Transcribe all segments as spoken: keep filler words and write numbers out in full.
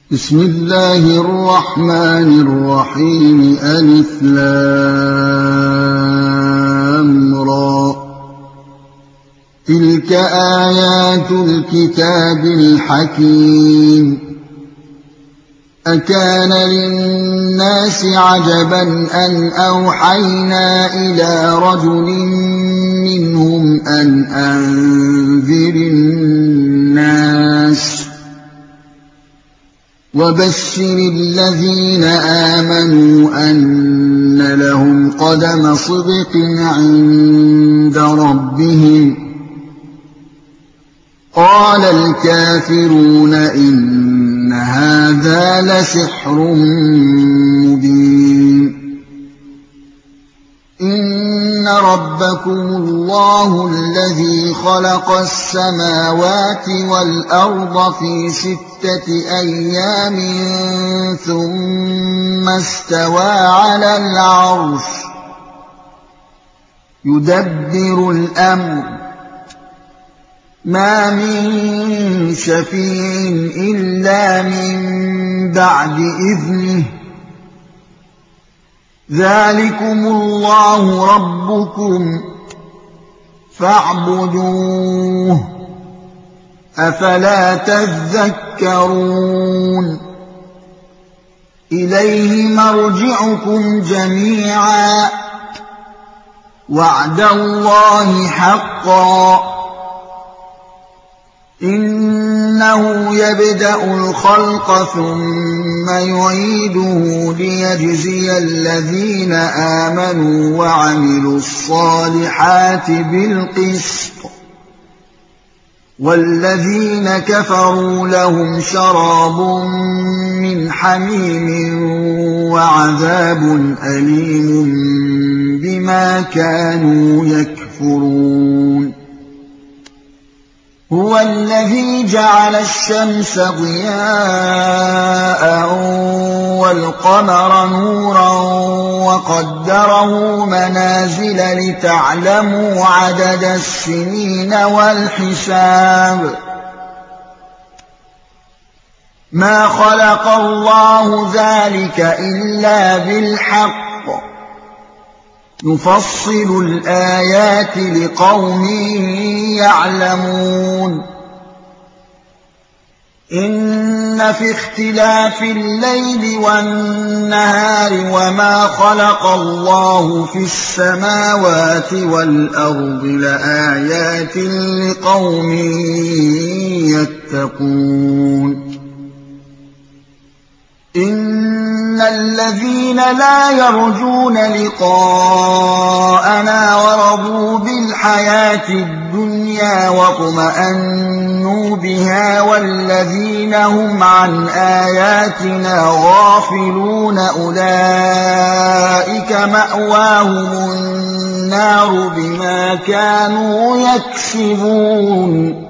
بسم الله الرحمن الرحيم ألف لام را تلك آيات الكتاب الحكيم أكان للناس عجبا أن أوحينا إلى رجل منهم أن أنذر الناس وبشر الذين آمنوا أن لهم قدم صدق عند ربهم قال الكافرون إن هذا لسحر مبين إن ربكم الله الذي خلق السماوات والأرض في ستة أيام ثم استوى على العرش يدبر الأمر ما من شفيع إلا من بعد إذنه ذلكم الله ربكم فاعبدوه أفلا تذكرون إليه مرجعكم جميعا وعد الله حقا إنه يبدأ الخلق ثم يعيده ليجزي الذين آمنوا وعملوا الصالحات بالقسط والذين كفروا لهم شراب من حميم وعذاب أليم بما كانوا يكفرون هو الذي جعل الشمس ضياء والقمر نورا وقدره منازل لتعلموا عدد السنين والحساب ما خلق الله ذلك إلا بالحق نفصل الآيات لقوم يعلمون إن في اختلاف الليل والنهار وما خلق الله في السماوات والأرض لآيات لقوم يتقون إن الذين لا يرجون لقاءنا ورضوا بالحياة الدنيا واطمأنوا بها والذين هم عن آياتنا غافلون أولئك مأواهم النار بما كانوا يكسبون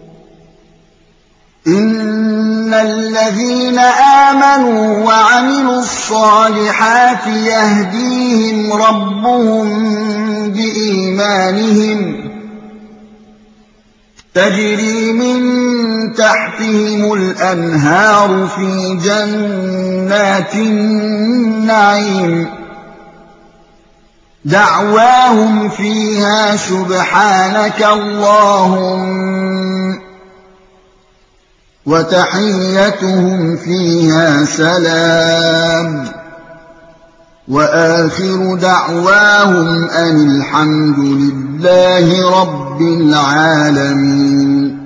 إن الذين آمنوا وعملوا الصالحات يهديهم ربهم بإيمانهم تجري من تحتهم الأنهار في جنات النعيم دعواهم فيها سبحانك اللهم وتحيتهم فيها سلام وآخر دعواهم أن الحمد لله رب العالمين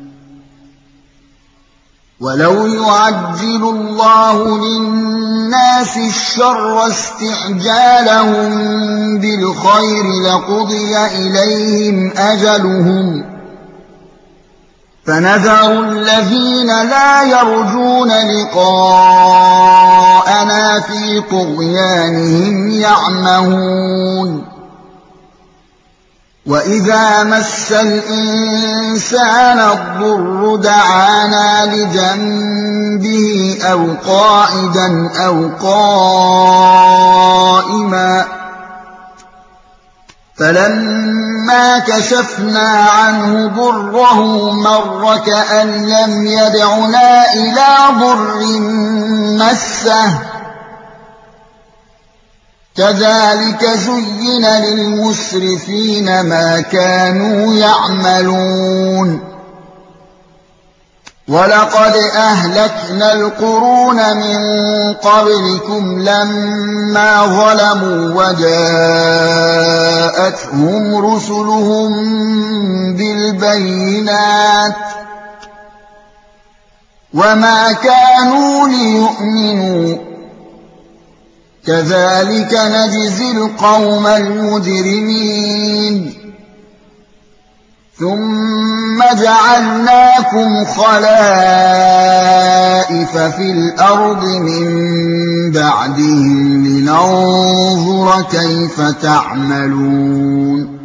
ولو يعجل الله للناس الشر استعجالهم بالخير لقضي إليهم أجلهم فنذر الذين لا يرجون لقاءنا في طغيانهم يعمهون وإذا مس الإنسان الضر دعانا لجنبه أو قاعدا أو قائما فلما كشفنا عنه ضره مر كأن لم يدعنا إلى ضر مسه كذلك زين للمسرفين ما كانوا يعملون ولقد أهلكنا القرون من قبلكم لما ظلموا وجاءتهم رسلهم بالبينات وما كانوا ليؤمنوا كذلك نجزي القوم المجرمين ثم جعلناكم خلائف في الأرض من بعدهم لننظر كيف تعملون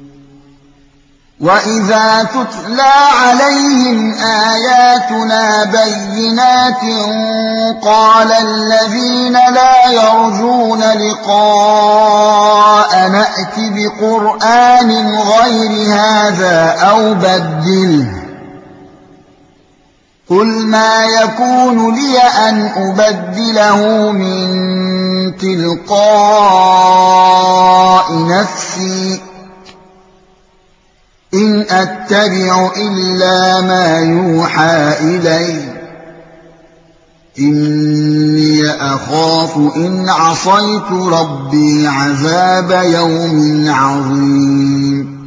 وإذا تتلى عليهم آياتنا بينات قال الذين لا يرجون لقاء نأت بقرآن غير هذا أو بدله قل ما يكون لي أن أبدله من تلقاء نفسي إن أتبع إلا ما يوحى إلي إني أخاف إن عصيت ربي عذاب يوم عظيم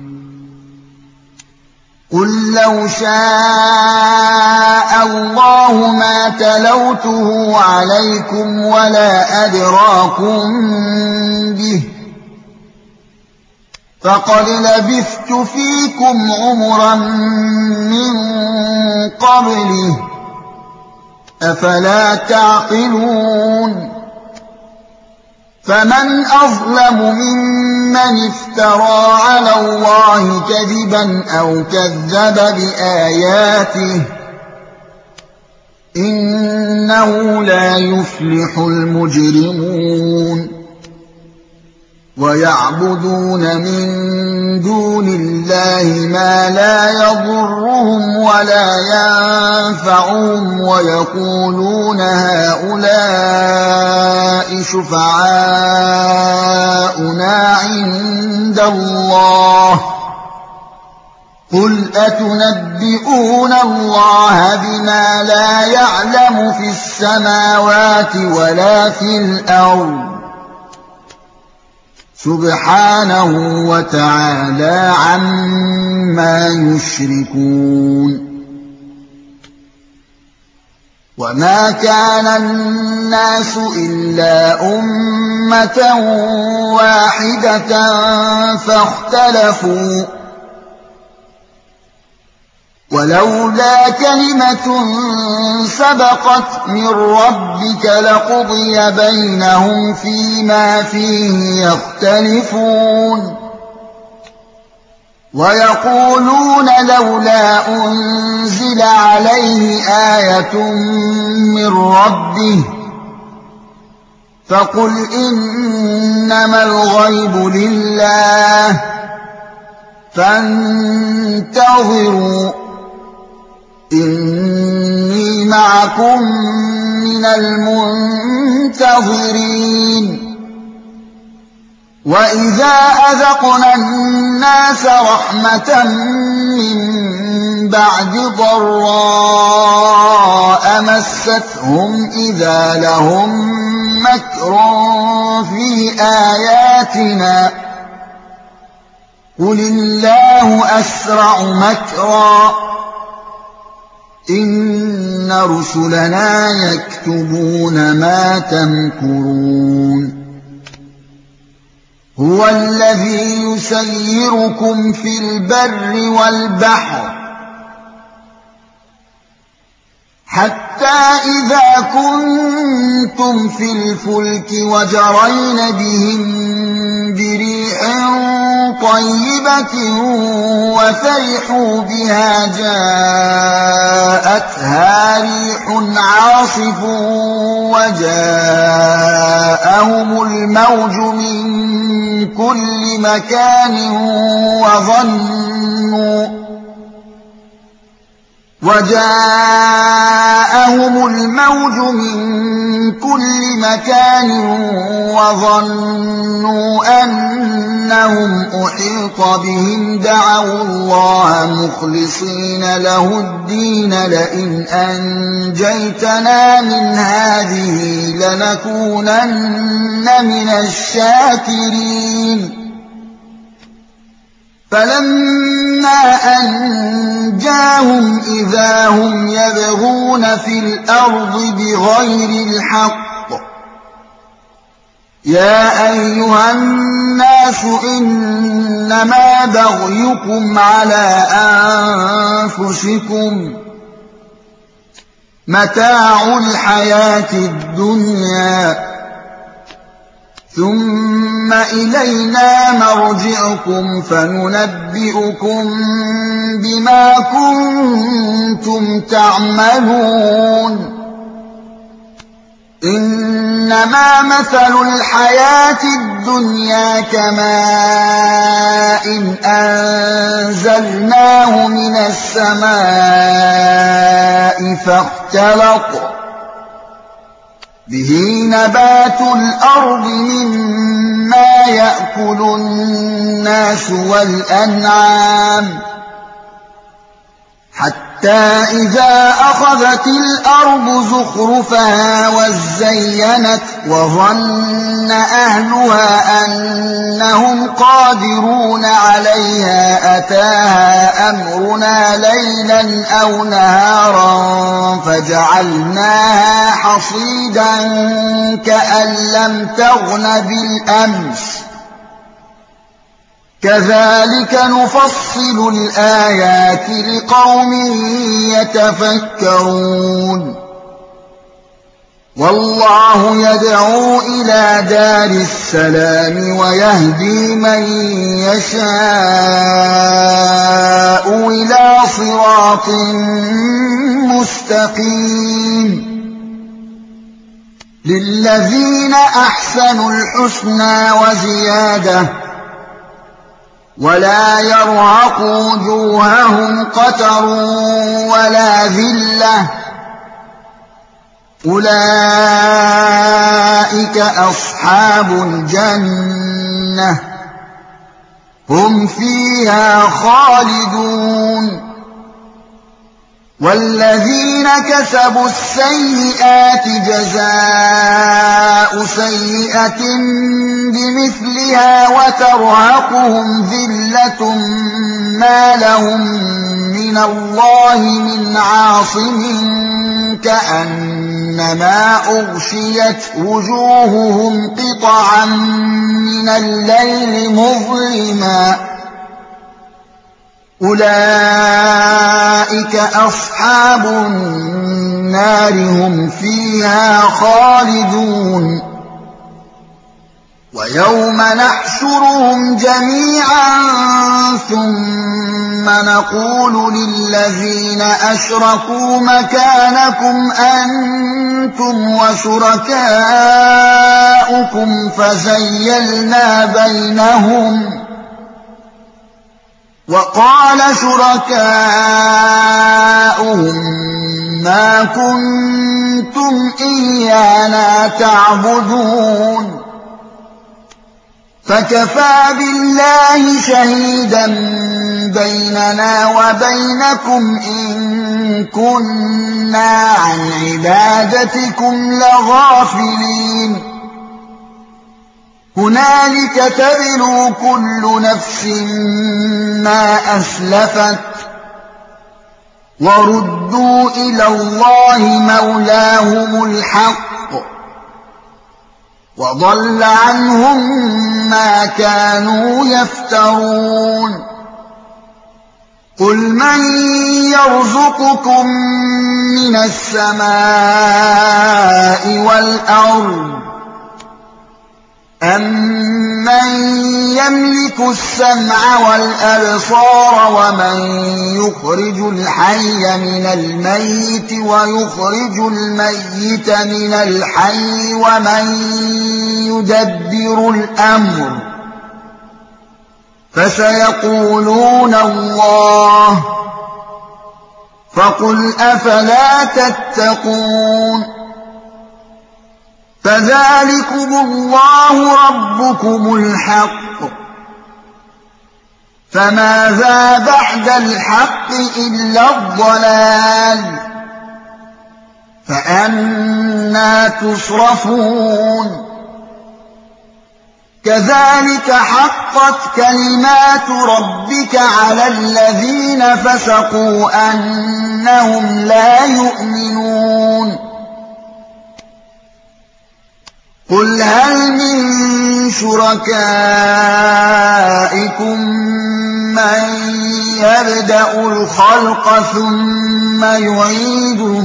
قل لو شاء الله ما تلوته عليكم ولا أدراكم به فقد لبثت فيكم عمرا من قبله أفلا تعقلون فمن أظلم ممن افترى على الله كذبا أو كذب بآياته إنه لا يفلح المجرمون ويعبدون من دون الله ما لا يضرهم ولا ينفعهم ويقولون هؤلاء شفعاؤنا عند الله قل أتنبئون الله بما لا يعلم في السماوات ولا في الأرض سبحانه وتعالى عما يشركون وما كان الناس إلا أمة واحدة فاختلفوا ولولا كلمة سبقت من ربك لقضي بينهم فيما فيه يختلفون ويقولون لولا أنزل عليه آية من ربه فقل إنما الغيب لله فانتظروا إني معكم من المنتظرين وإذا أذقنا الناس رحمة من بعد ضراء مستهم إذا لهم مكر في آياتنا قل الله أسرع مكرا إن رسلنا يكتبون ما تمكرون هو الذي يسيركم في البر والبحر حتى إذا كنتم في الفلك وجرين بهم بريح طيبة وفرحوا بها جاءتها ريح عاصف وجاءهم الموج من كل مكان وظنوا وجاءهم الموج من كل مكان وظنوا أنهم أحيط بهم دعوا الله مخلصين له الدين لئن أنجيتنا من هذه لنكونن من الشاكرين فلما أنجاهم إذا هم يبغون في الأرض بغير الحق يا أيها الناس إنما بغيكم على أنفسكم متاع الحياة الدنيا ثم إلينا مرجعكم فننبئكم بما كنتم تعملون إنما مثل الحياة الدنيا كماء إن أنزلناه من السماء فاختلط به نبات الأرض مما يأكل الناس والأنعام حتى إذا أخذت الأرض زخرفها وزينت وظن أهلها أنهم قادرون عليها أتاها أمرنا ليلا أو نهارا فجعلناها حصيدا كأن لم تغن بالأمس كذلك نفصل الآيات لقوم يتفكرون والله يدعو إلى دار السلام ويهدي من يشاء إلى صراط مستقيم للذين أحسنوا الحسنى وزيادة ولا يرهق وجوههم قتر ولا ذلة أولئك أصحاب الجنة هم فيها خالدون والذين كسبوا السيئات جزاء سيئة بمثلها وترهقهم ذلة ما لهم من الله من عاصم كأنما أغشيت وجوههم قطعا من الليل مظلما أولئك أصحاب النار هم فيها خالدون ويوم نحشرهم جميعا ثم نقول للذين أشركوا مكانكم أنتم وشركاؤكم فزيلنا بينهم وقال شركاؤهم ما كنتم إيانا تعبدون فكفى بالله شهيدا بيننا وبينكم إن كنا عن عبادتكم لغافلين هنالك تبلو كل نفس ما أسلفت وردوا إلى الله مولاهم الحق وضل عنهم ما كانوا يفترون قل من يرزقكم من السماء والأرض أَمَّن يَمْلِكُ السَّمْعَ وَالْأَبْصَارَ وَمَن يُخْرِجُ الْحَيَّ مِنَ الْمَيِّتِ وَيُخْرِجُ الْمَيِّتَ مِنَ الْحَيِّ وَمَن يُدَبِّرُ الْأَمْرَ فسيقولون الله فقل أفلا تتقون فذلكم الله ربكم الحق فماذا بعد الحق إلا الضلال فأنى تصرفون كذلك حقت كلمات ربك على الذين فسقوا أنهم لا يؤمنون قل هل من شركائكم من يبدأ الخلق ثم يعيده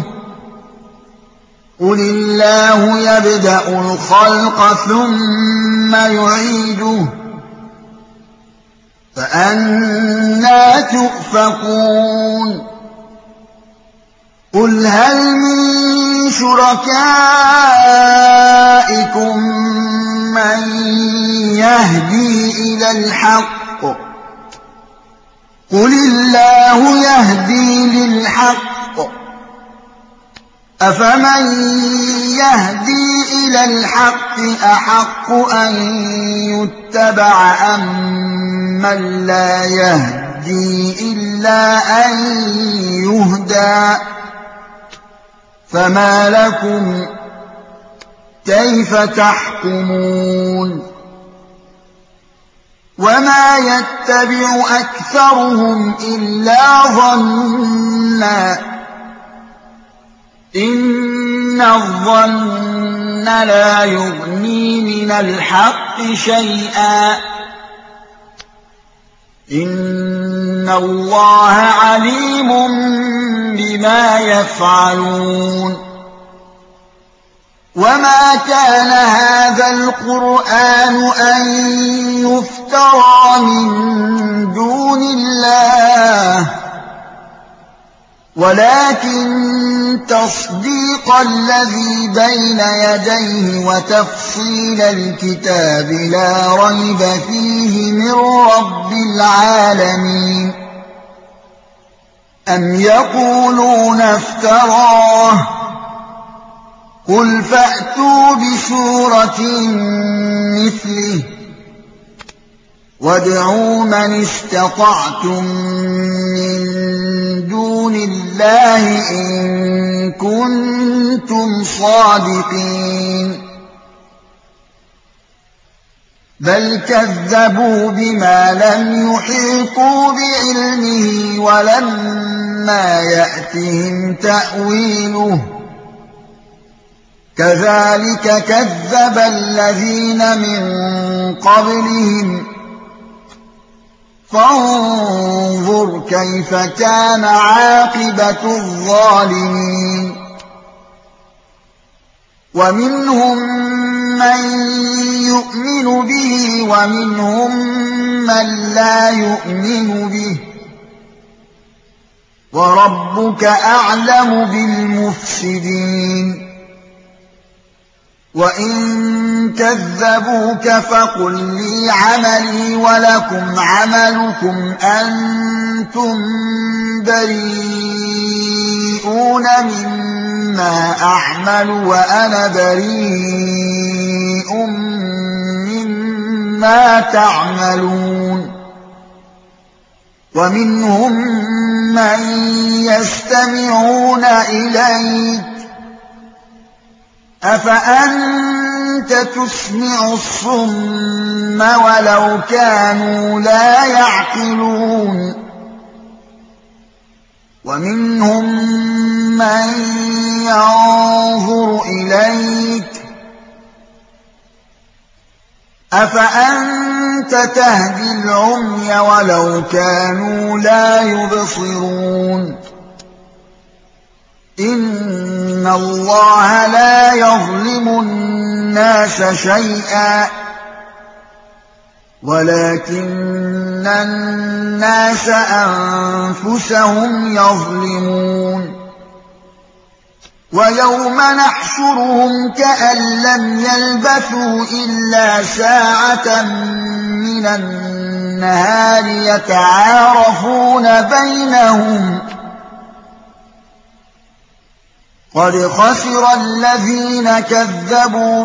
قل الله يبدأ الخلق ثم يعيده فأنى تؤفكون قل هل من شركائكم من يهدي إلى الحق قل الله يهدي للحق أفمن يهدي إلى الحق أحق أن يتبع أم من لا يهدي إلا أن يهدى فما لكم كيف تحكمون وما يتبع أكثرهم إلا ظنّا إن الظن لا يغني من الحق شيئا إن الله عليم بما يفعلون وما كان هذا القرآن أن يفترى من دون الله ولكن تصديق الذي بين يديه وتفصيل الكتاب لا ريب فيه من رب العالمين أم يقولون افتراه قل فأتوا بسورة مثله وادعوا من استطعتم من دون الله إن كنتم صادقين بل كذبوا بما لم يحيطوا بعلمه ولما يأتهم تأويله كذلك كذب الذين من قبلهم فانظر كيف كان عاقبة الظالمين ومنهم من يؤمن به ومنهم من لا يؤمن به وربك أعلم بالمفسدين وإن كذبوك فقل لي عملي ولكم عملكم أنتم بريئون مما أعمل وأنا بريء مما تعملون ومنهم من يستمعون إليك أفأنت تسمع الصم ولو كانوا لا يعقلون ومنهم من ينظر إليك أفأنت تهدي العمي ولو كانوا لا يبصرون إن الله لا يظلم الناس شيئا ولكن الناس أنفسهم يظلمون ويوم نحشرهم كأن لم يلبثوا إلا ساعة من النهار النهار يتعارفون بينهم قد خسر الذين كذبوا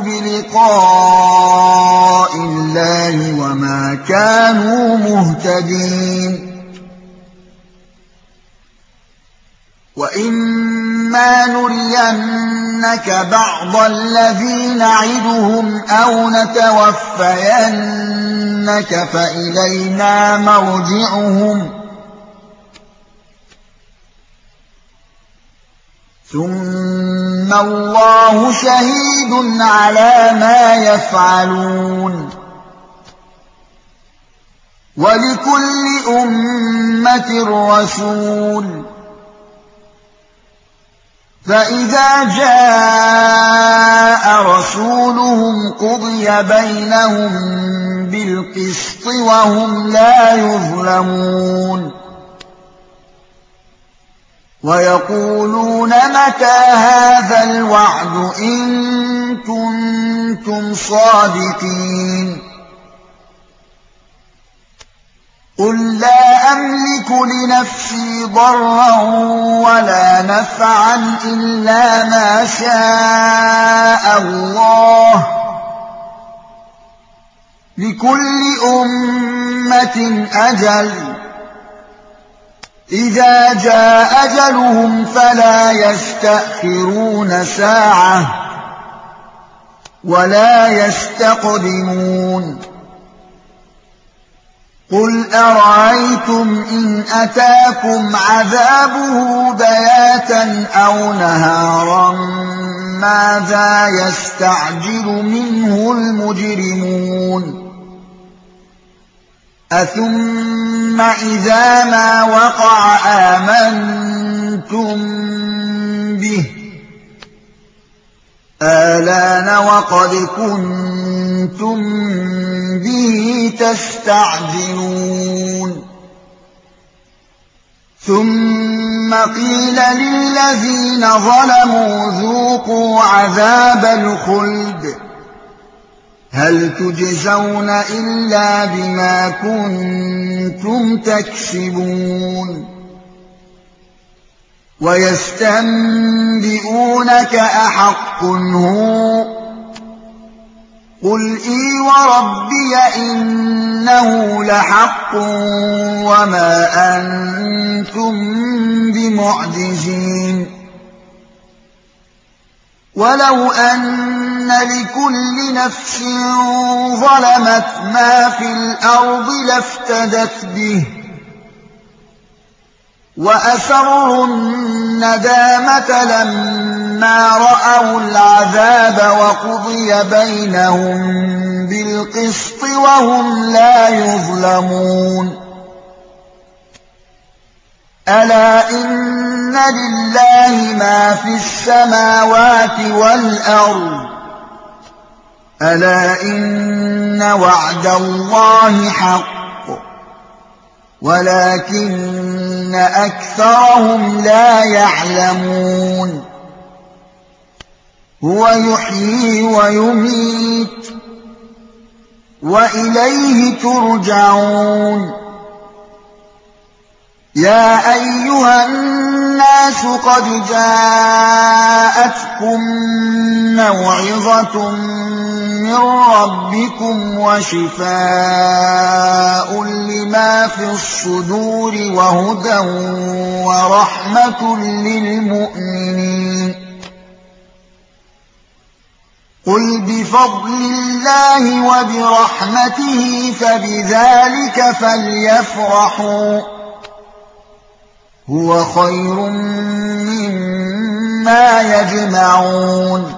بلقاء الله وما كانوا مهتدين وإما نرينك بعض الذي نعدهم أو نتوفينك فإلينا مرجعهم ثم الله شهيد على ما يفعلون ولكل أمة رسول فإذا جاء رسولهم قضي بينهم بالقسط وهم لا يظلمون ويقولون متى هذا الوعد إن كنتم صادقين قل لا أملك لنفسي ضرا ولا نفعا إلا ما شاء الله لكل أمة أجل إذا جاء أجلهم فلا يستأخرون ساعة ولا يستقدمون قل أرأيتم إن أتاكم عذابه بياتا أو نهارا ماذا يستعجل منه المجرمون أثم إذا ما وقع آمنتم به آلان وقد كنتم به تستعجلون ثم قيل للذين ظلموا ذوقوا عذاب الخلد هل تجزون إلا بما كنتم تكسبون ويستنبئونك أحق هو قل إي وربي إنه لحق وما أنتم بمعجزين ولو أن لكل نفس ظلمت ما في الأرض لافتدت به وأسروا الندامة لما رأوا العذاب وقضي بينهم بالقسط وهم لا يظلمون ألا إن لله ما في السماوات والأرض ألا إن وعد الله حق ولكن أكثرهم لا يعلمون هو يحيي ويميت وإليه ترجعون يا أيها الناس قد جاءتكم موعظة من ربكم وشفاء لما في الصدور وهدى ورحمة للمؤمنين قل بفضل الله وبرحمته فبذلك فليفرحوا هو خير مما يجمعون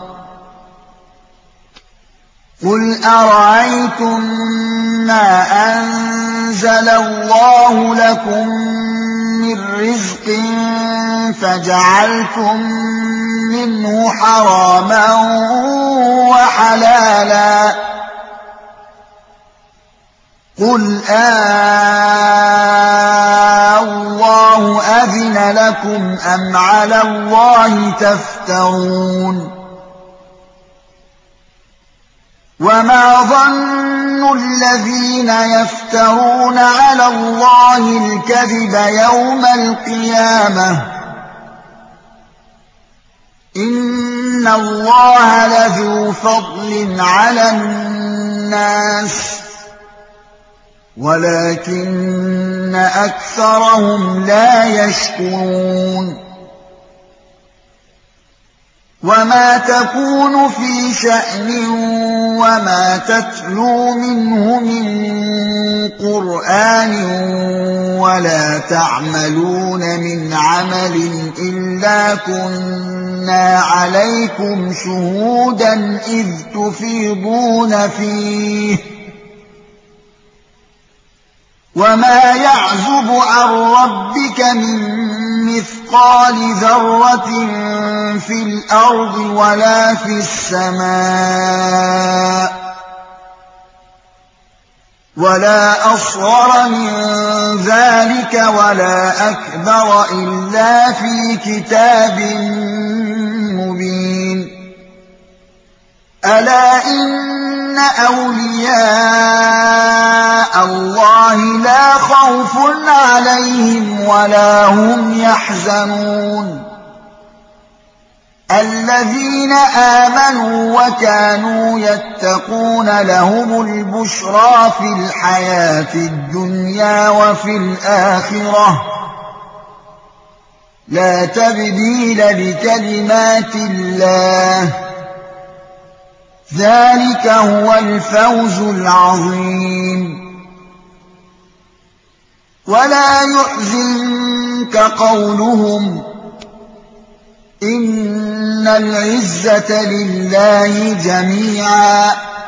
قل أرأيتم ما أنزل الله لكم من رزق فجعلتم منه حراما وحلالا قل آه أذن لكم أم على الله تفترون وما ظن الذين يفترون على الله الكذب يوم القيامة إن الله لذو فضل على الناس ولكن أكثرهم لا يشكرون وما تكون في شأن وما تتلو منه من قرآن ولا تعملون من عمل إلا كنا عليكم شهودا إذ تفيضون فيه وما يعزب عن ربك من مثقال ذرة في الأرض ولا في السماء ولا أصغر من ذلك ولا أكبر إلا في كتاب مبين ألا إن أولياء الله لا خوف عليهم ولا هم يحزنون الذين آمنوا وكانوا يتقون لهم البشرى في الحياة الدنيا وفي الآخرة لا تبديل لكلمات الله ذلك هو الفوز العظيم ولا يحزنك قولهم إن العزة لله جميعا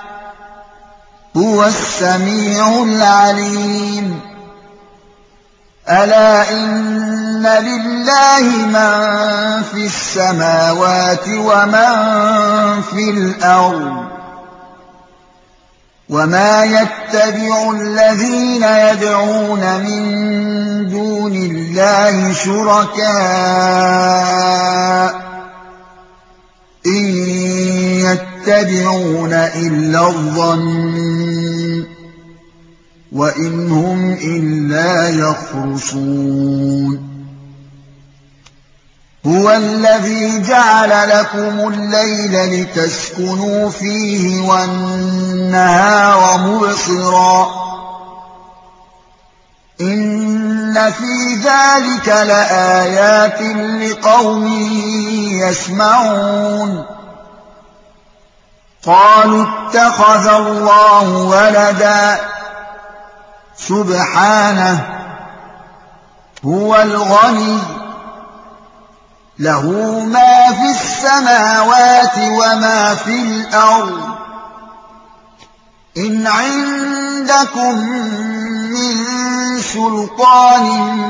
هو السميع العليم ألا إن لله من في السماوات ومن في الأرض وما يتبع الذين يدعون من دون الله شركاء إن يتبعون إلا الظن وإن هم إلا يخرصون هو الذي جعل لكم الليل لتسكنوا فيه والنهار مبصرا إن في ذلك لآيات لقوم يسمعون قالوا اتخذ الله ولدا سبحانه هو الغني له ما في السماوات وما في الأرض إن عندكم من سلطان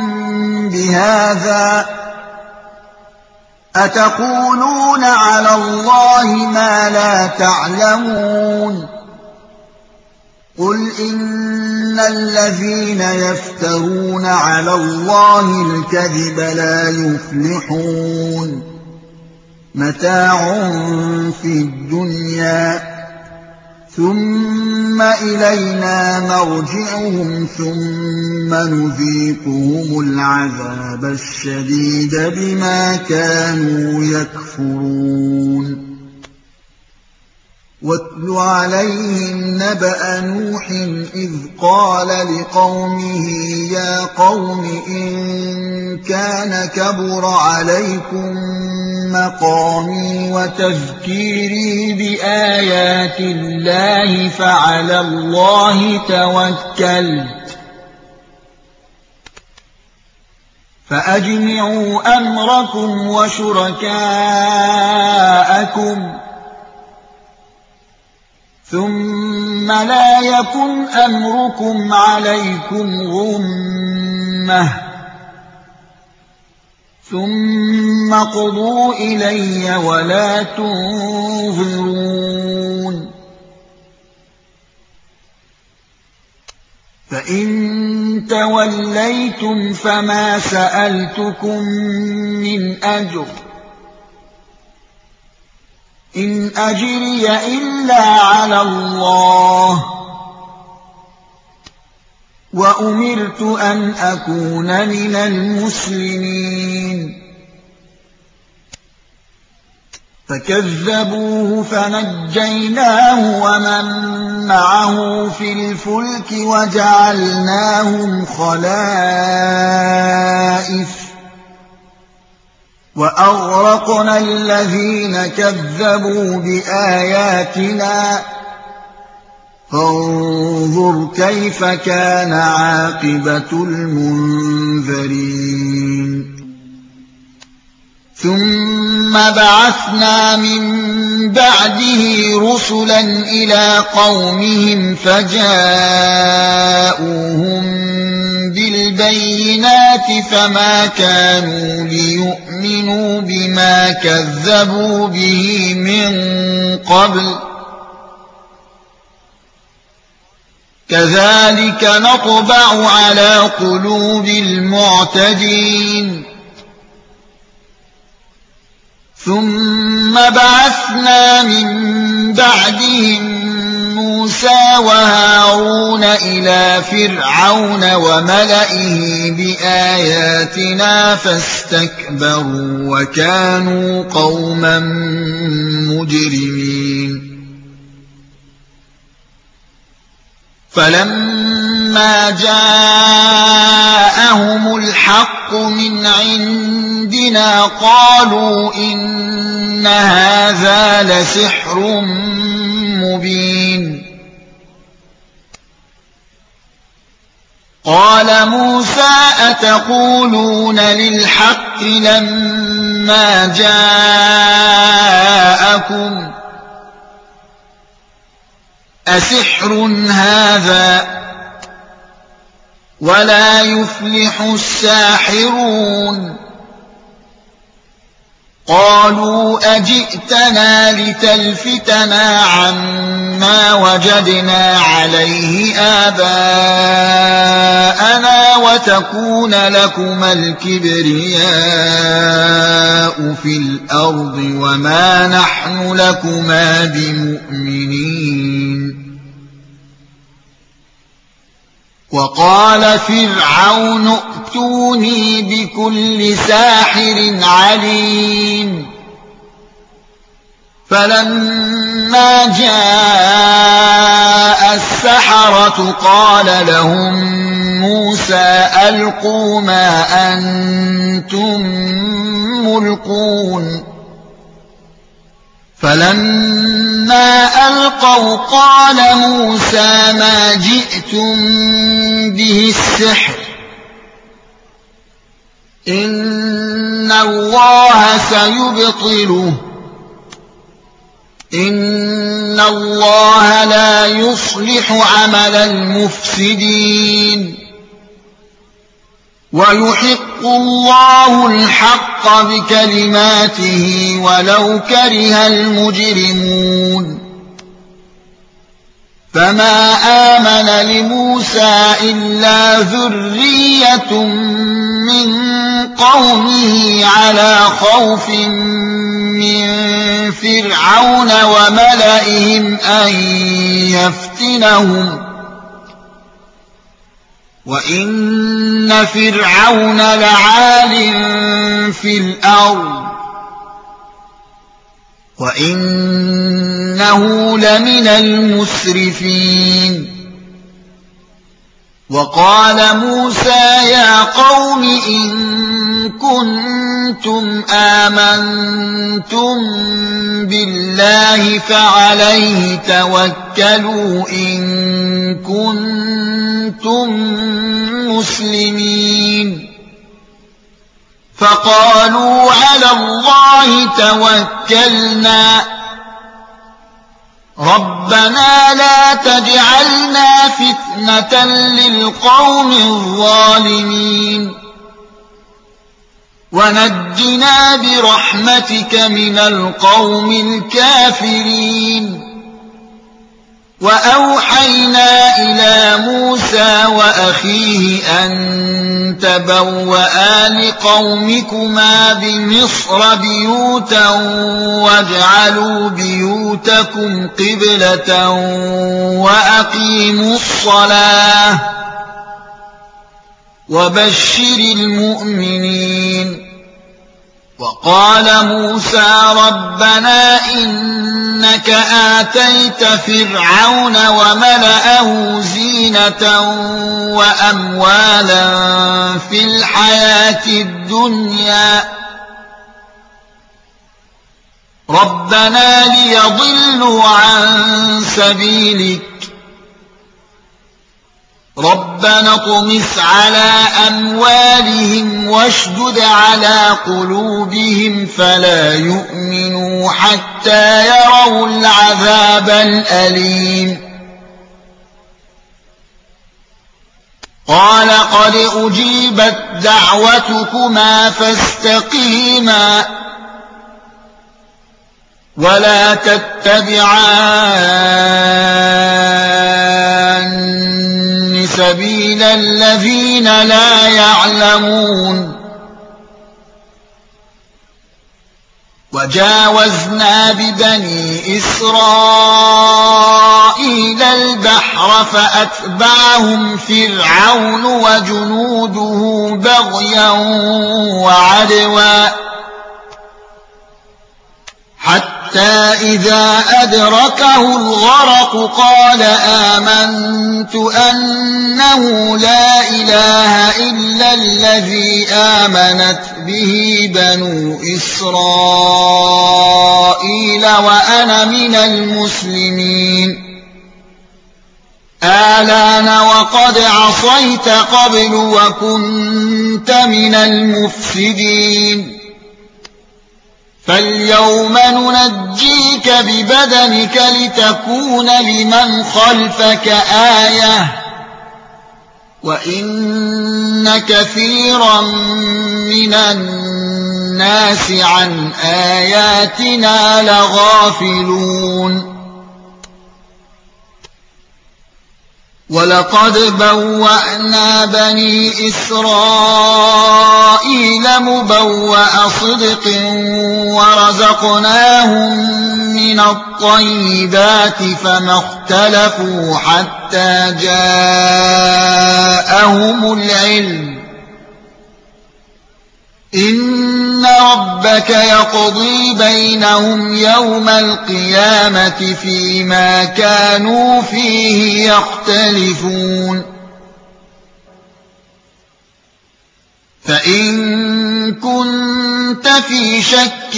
بهذا أتقولون على الله ما لا تعلمون قل إن الذين يفترون على الله الكذب لا يفلحون متاع في الدنيا ثم إلينا مرجعهم ثم نذيقهم العذاب الشديد بما كانوا يكفرون واتل عليهم نبأ نوح إذ قال لقومه يا قوم إن كان كبر عليكم مقامي وتذكيري بآيات الله فعلى الله توكلت فأجمعوا أمركم وشركاءكم ثم لا يكن أمركم عليكم غمة ثم قضوا إلي ولا تنظرون فإن توليتم فما سألتكم من أجر إن أجري إلا على الله وأمرت أن أكون من المسلمين فكذبوه فنجيناه ومن معه في الفلك وجعلناهم خلائف وأغرقنا الذين كذبوا بآياتنا فانظر كيف كان عاقبة المنذرين ثم بعثنا من بعده رسلا إلى قومهم فجاءوهم بالبينات فما كانوا ليؤمنوا بما كذبوا به من قبل كذلك نطبع على قلوب المعتدين ثم بعثنا من بعدهم موسى وهارون إلى فرعون وملئه بآياتنا فاستكبروا وكانوا قوما مجرمين فلما جاءهم الحق من عندنا قالوا إن هذا لسحر مبين قال موسى أتقولون للحق لما جاءكم أسحر هذا ولا يفلح الساحرون قالوا أجئتنا لتلفتنا عما وجدنا عليه آباءنا وتكون لكما الكبرياء في الأرض وما نحن لكما بمؤمنين وقال فرعون ائتوني بكل ساحر عليم فلما جاء السحرة قال لهم موسى ألقوا ما أنتم ملقون فلما ألقوا قال موسى ما جئتم به السحر إن الله سيبطله إن الله لا يصلح عمل المفسدين ويحق الله الحق بكلماته ولو كره المجرمون فما آمن لموسى إلا ذرية من قومه على خوف من فرعون وملئهم أن يفتنهم وإن فرعون لعال في الأرض وإنه لمن المسرفين وقال موسى يا قوم إن كنتم آمنتم بالله فعليه توكلوا إن كنتم مسلمين فقالوا على الله توكلنا ربنا لا تجعلنا فتنة للقوم الظالمين ونجنا برحمتك من القوم الكافرين وأوحينا إلى موسى وأخيه أن تبوأ لقومكما بمصر بيوتا واجعلوا بيوتكم قبلة وأقيموا الصلاة وبشر المؤمنين. وقال موسى ربنا إنك آتيت فرعون وملأه زينة وأموالا في الحياة الدنيا ربنا ليضلوا عن سبيلك ربنا اطمس على أموالهم واشدد على قلوبهم فلا يؤمنوا حتى يروا العذاب الأليم. قال قد أجيبت دعوتكما فاستقيما ولا تتبعان سبيل الذين لا يعلمون. وجاوزنا ببني إسرائيل البحر فأتبعهم فرعون وجنوده بغيا وعدوا حتى إذا أدركه الغرق قال آمنت أنه لا إله إلا الذي آمنت به بنو إسرائيل وأنا من المسلمين. آلان وقد عصيت قبل وكنت من المفسدين فاليوم ننجيك ببدنك لتكون لمن خلفك آية وإن كثيرا من الناس عن آياتنا لغافلون. ولقد بوأنا بني إسرائيل مبوأ صدق ورزقناهم من الطيبات فما اختلفوا حتى جاءهم العلم إن ربك يقضي بينهم يوم القيامة فيما كانوا فيه يختلفون. فإن كنت في شك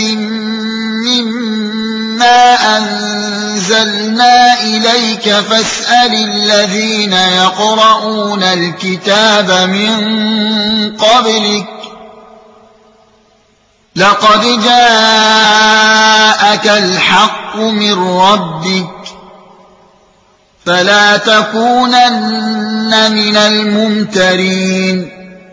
مما أنزلنا إليك فاسأل الذين يقرؤون الكتاب من قبلك لقد جاءك الحق من ربك فلا تكونن من الممترين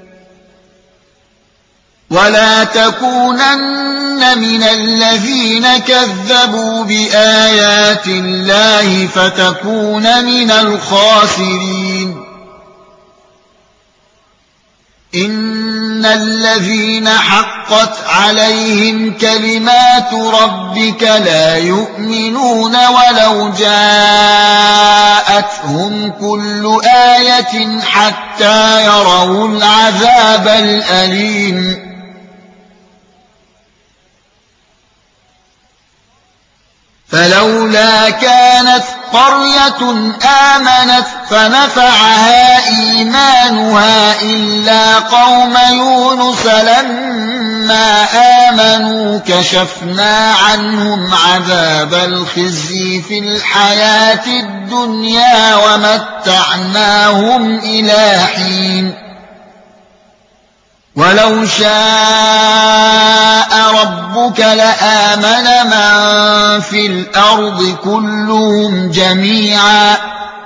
ولا تكونن من الذين كذبوا بآيات الله فتكون من الخاسرين. إن الذين حقت عليهم كلمات ربك لا يؤمنون ولو جاءتهم كل آية حتى يروا العذاب الأليم. فلولا كانت قرية آمنت فنفعها إيمانها إلا قوم يونس لما آمنوا كشفنا عنهم عذاب الخزي في الحياة الدنيا ومتعناهم إلى حين. ولو شاء ربك لآمن من في الأرض كلهم جميعا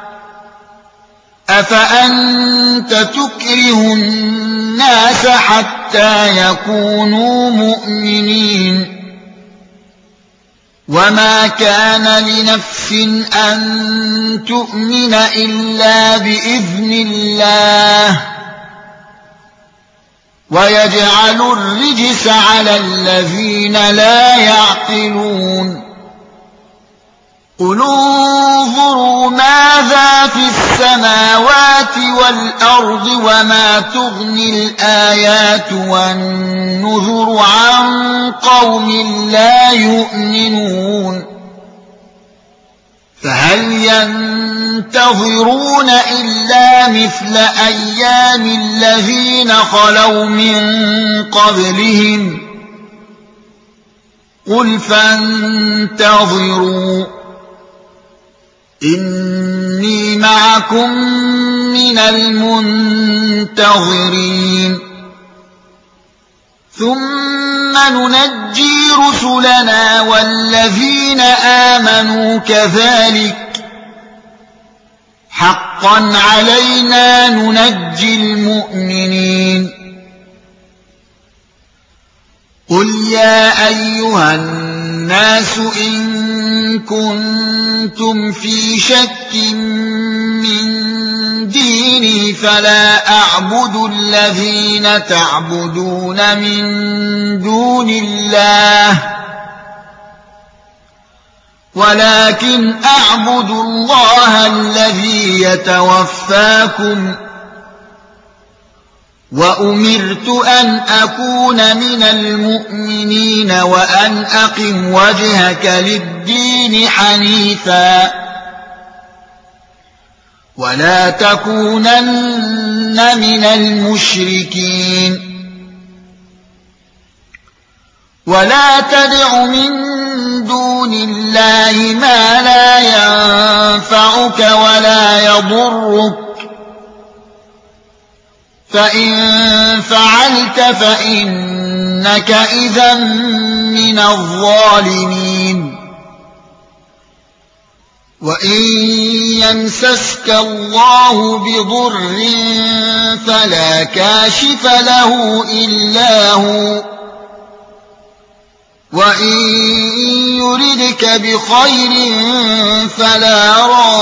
أفأنت تكره الناس حتى يكونوا مؤمنين وما كان لنفس أن تؤمن إلا بإذن الله ويجعل الرجس على الذين لا يعقلون قل انظروا ماذا في السماوات والأرض وما تغني الآيات والنذر عن قوم لا يؤمنون فهل ينتظرون إلا مثل أيام الذين خلوا من قبلهم قل فانتظروا إني معكم من المنتظرين ثم ننجي رسلنا والذين آمنوا كذلك حقا علينا ننجي المؤمنين قل يا أيها الناس إن كنتم في شك من ديني فلا أعبد الذين تعبدون من دون الله ولكن أعبد الله الذي يتوفاكم وأمرت أن أكون من المؤمنين وأن أقم وجهك للدين حنيفا ولا تكونن من المشركين ولا تدع من دون الله ما لا ينفعك ولا يضرك فإن فعلت فإنك إذا من الظالمين وإن يمسسك الله بضر فلا كاشف له إلا هو وإن يردك بخير فلا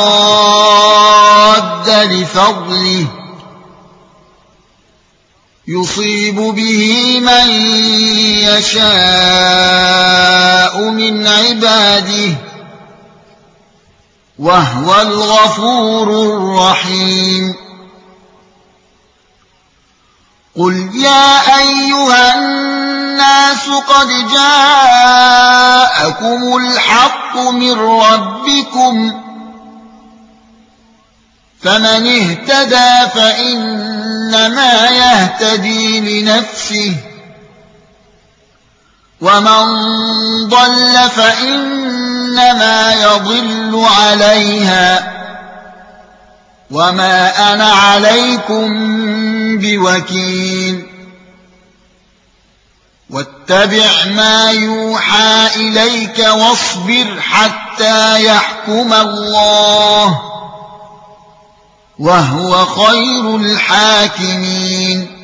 راد لفضله يصيب به من يشاء من عباده وهو الغفور الرحيم قل يا أيها الناس قد جاءكم الحق من ربكم فمن اهتدى فإنما يهتدي لنفسه ومن ضل فإنما يضل عليها وما أنا عليكم بوكيل واتبع ما يوحى إليك واصبر حتى يحكم الله وهو خير الحاكمين